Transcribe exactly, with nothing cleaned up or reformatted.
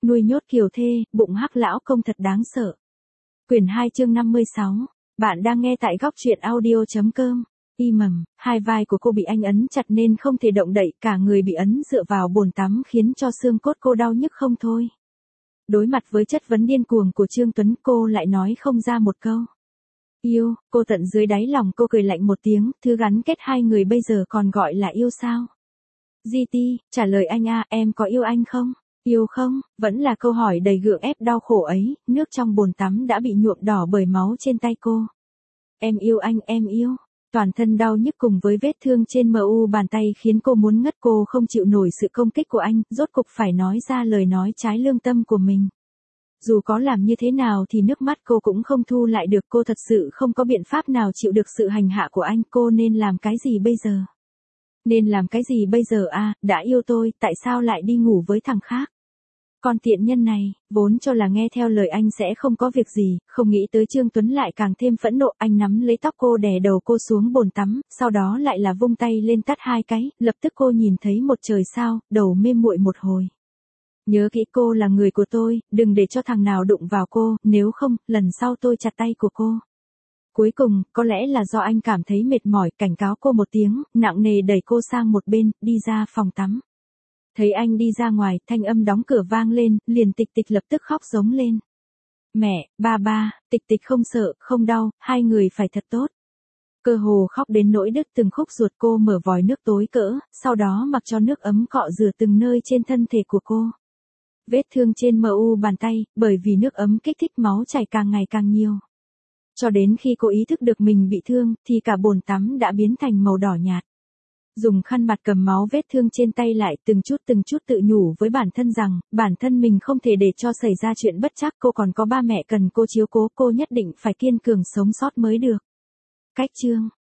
Nuôi nhốt kiều thê, bụng hắc lão công thật đáng sợ. Quyển hai chương năm mươi sáu. Bạn đang nghe tại góc truyện audio.com. Y mầm, hai vai của cô bị anh ấn chặt nên không thể động đậy, cả người bị ấn dựa vào bồn tắm khiến cho xương cốt cô đau nhức không thôi. Đối mặt với chất vấn điên cuồng của Trương Tuấn, cô lại nói không ra một câu. Yêu, cô tận dưới đáy lòng cô cười lạnh một tiếng, thứ gắn kết hai người bây giờ còn gọi là yêu sao? gi ti, trả lời anh a, em có yêu anh không? Yêu không? Vẫn là câu hỏi đầy gượng ép đau khổ ấy, nước trong bồn tắm đã bị nhuộm đỏ bởi máu trên tay cô. Em yêu anh, em yêu. Toàn thân đau nhức cùng với vết thương trên mu bàn tay khiến cô muốn ngất, cô không chịu nổi sự công kích của anh, rốt cục phải nói ra lời nói trái lương tâm của mình. Dù có làm như thế nào thì nước mắt cô cũng không thu lại được, cô thật sự không có biện pháp nào chịu được sự hành hạ của anh, cô nên làm cái gì bây giờ? Nên làm cái gì bây giờ à, đã yêu tôi, tại sao lại đi ngủ với thằng khác? Con tiện nhân này, vốn cho là nghe theo lời anh sẽ không có việc gì, không nghĩ tới Trương Tuấn lại càng thêm phẫn nộ, anh nắm lấy tóc cô đè đầu cô xuống bồn tắm, sau đó lại là vung tay lên tát hai cái, lập tức cô nhìn thấy một trời sao, đầu mê muội một hồi. Nhớ kỹ, cô là người của tôi, đừng để cho thằng nào đụng vào cô, nếu không, lần sau tôi chặt tay của cô. Cuối cùng, có lẽ là do anh cảm thấy mệt mỏi, cảnh cáo cô một tiếng, nặng nề đẩy cô sang một bên, đi ra phòng tắm. Thấy anh đi ra ngoài, thanh âm đóng cửa vang lên, liền Tịch Tịch lập tức khóc giống lên. Mẹ, ba ba, Tịch Tịch không sợ, không đau, hai người phải thật tốt. Cơ hồ khóc đến nỗi đứt từng khúc ruột, cô mở vòi nước tối cỡ, sau đó mặc cho nước ấm cọ rửa từng nơi trên thân thể của cô. Vết thương trên mu bàn tay, bởi vì nước ấm kích thích máu chảy càng ngày càng nhiều. Cho đến khi cô ý thức được mình bị thương, thì cả bồn tắm đã biến thành màu đỏ nhạt. Dùng khăn mặt cầm máu vết thương trên tay lại, từng chút từng chút tự nhủ với bản thân rằng, bản thân mình không thể để cho xảy ra chuyện bất trắc, cô còn có ba mẹ cần cô chiếu cố, cô nhất định phải kiên cường sống sót mới được. Cách chương